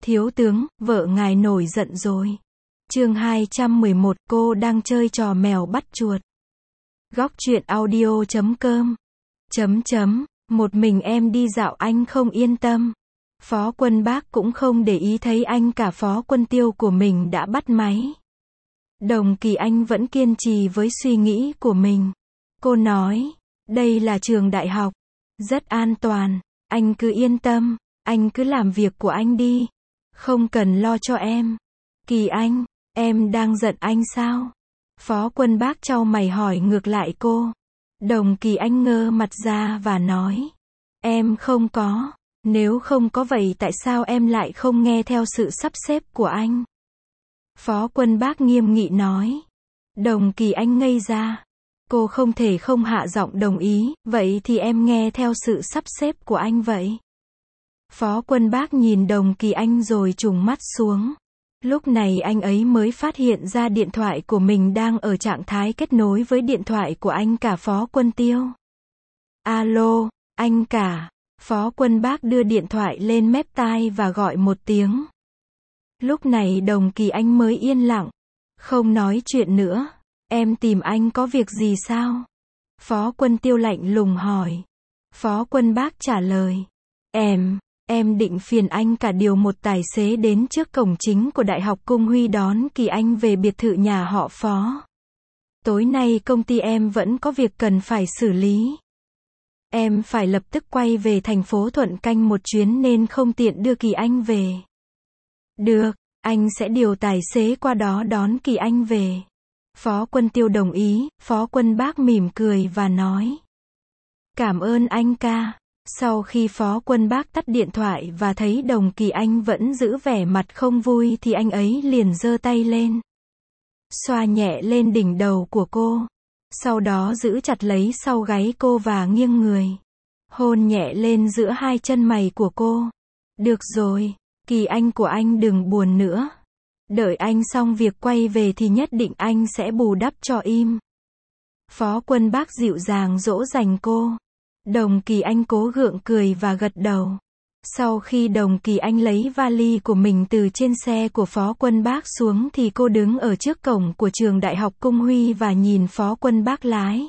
Thiếu tướng, vợ ngài nổi giận rồi. Chương 211, cô đang chơi trò mèo bắt chuột. Góc truyện audio.com. Một mình em đi dạo anh không yên tâm. Phó Quân Bác cũng không để ý thấy anh cả Phó Quân Tiêu của mình đã bắt máy. Đồng Kỳ Anh vẫn kiên trì với suy nghĩ của mình. Cô nói, đây là trường đại học, rất an toàn, anh cứ yên tâm, anh cứ làm việc của anh đi, không cần lo cho em. Kỳ Anh, em đang giận anh sao? Phó Quân Bác chau mày hỏi ngược lại cô. Đồng Kỳ Anh ngơ mặt ra và nói, em không có, nếu không có vậy tại sao em lại không nghe theo sự sắp xếp của anh? Phó Quân Bác nghiêm nghị nói. Đồng Kỳ Anh ngây ra. Cô không thể không hạ giọng đồng ý, vậy thì em nghe theo sự sắp xếp của anh vậy. Phó Quân Bác nhìn Đồng Kỳ Anh rồi trùng mắt xuống. Lúc này anh ấy mới phát hiện ra điện thoại của mình đang ở trạng thái kết nối với điện thoại của anh cả Phó Quân Tiêu. Alo, anh cả. Phó Quân Bác đưa điện thoại lên mép tai và gọi một tiếng. Lúc này Đồng Kỳ Anh mới yên lặng, không nói chuyện nữa. Em tìm anh có việc gì sao? Phó Quân Tiêu lạnh lùng hỏi. Phó Quân Bác trả lời. Em định phiền anh cả điều một tài xế đến trước cổng chính của Đại học Cung Huy đón Kỳ Anh về biệt thự nhà họ Phó. Tối nay công ty em vẫn có việc cần phải xử lý. Em phải lập tức quay về thành phố Thuận Canh một chuyến nên không tiện đưa Kỳ Anh về. Được, anh sẽ điều tài xế qua đó đón Kỳ Anh về. Phó Quân Tiêu đồng ý. Phó Quân Bác mỉm cười và nói. Cảm ơn anh ca. Sau khi Phó Quân Bác tắt điện thoại và thấy Đồng Kỳ Anh vẫn giữ vẻ mặt không vui thì anh ấy liền giơ tay lên, xoa nhẹ lên đỉnh đầu của cô. Sau đó giữ chặt lấy sau gáy cô và nghiêng người, hôn nhẹ lên giữa hai chân mày của cô. Được rồi, Kỳ Anh của anh đừng buồn nữa. Đợi anh xong việc quay về thì nhất định anh sẽ bù đắp cho im. Phó Quân Bác dịu dàng dỗ dành cô. Đồng Kỳ Anh cố gượng cười và gật đầu. Sau khi Đồng Kỳ Anh lấy vali của mình từ trên xe của Phó Quân Bác xuống thì cô đứng ở trước cổng của trường Đại học Cung Huy và nhìn Phó Quân Bác lái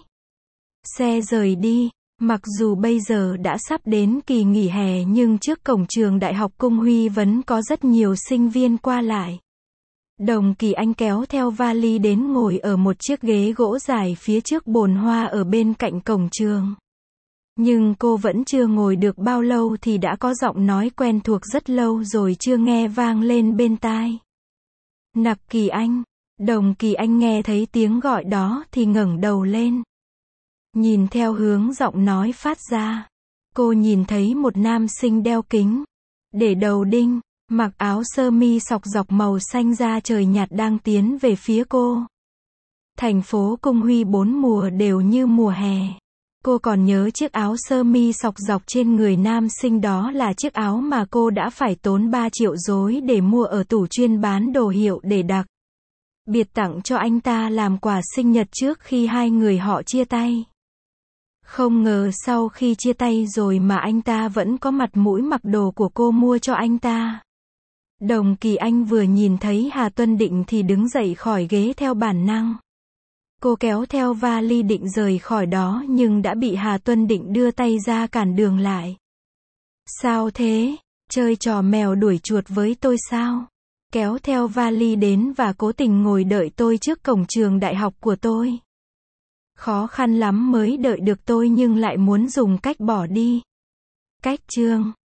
xe rời đi. Mặc dù bây giờ đã sắp đến kỳ nghỉ hè nhưng trước cổng trường Đại học Cung Huy vẫn có rất nhiều sinh viên qua lại. Đồng Kỳ Anh kéo theo vali đến ngồi ở một chiếc ghế gỗ dài phía trước bồn hoa ở bên cạnh cổng trường. Nhưng cô vẫn chưa ngồi được bao lâu thì đã có giọng nói quen thuộc rất lâu rồi chưa nghe vang lên bên tai. Nặc Kỳ Anh. Đồng Kỳ Anh nghe thấy tiếng gọi đó thì ngẩng đầu lên. Nhìn theo hướng giọng nói phát ra, cô nhìn thấy một nam sinh đeo kính, để đầu đinh, mặc áo sơ mi sọc dọc màu xanh da trời nhạt đang tiến về phía cô. Thành phố Cung Huy bốn mùa đều như mùa hè. Cô còn nhớ chiếc áo sơ mi sọc dọc trên người nam sinh đó là chiếc áo mà cô đã phải tốn 3 triệu rối để mua ở tủ chuyên bán đồ hiệu để đặc biệt tặng cho anh ta làm quà sinh nhật trước khi hai người họ chia tay. Không ngờ sau khi chia tay rồi mà anh ta vẫn có mặt mũi mặc đồ của cô mua cho anh ta. Đồng Kỳ Anh vừa nhìn thấy Hà Tuân Định thì đứng dậy khỏi ghế theo bản năng. Cô kéo theo vali định rời khỏi đó nhưng đã bị Hà Tuân Định đưa tay ra cản đường lại. Sao thế? Chơi trò mèo đuổi chuột với tôi sao? Kéo theo vali đến và cố tình ngồi đợi tôi trước cổng trường đại học của tôi. Khó khăn lắm mới đợi được tôi nhưng lại muốn dùng cách bỏ đi. Cách chương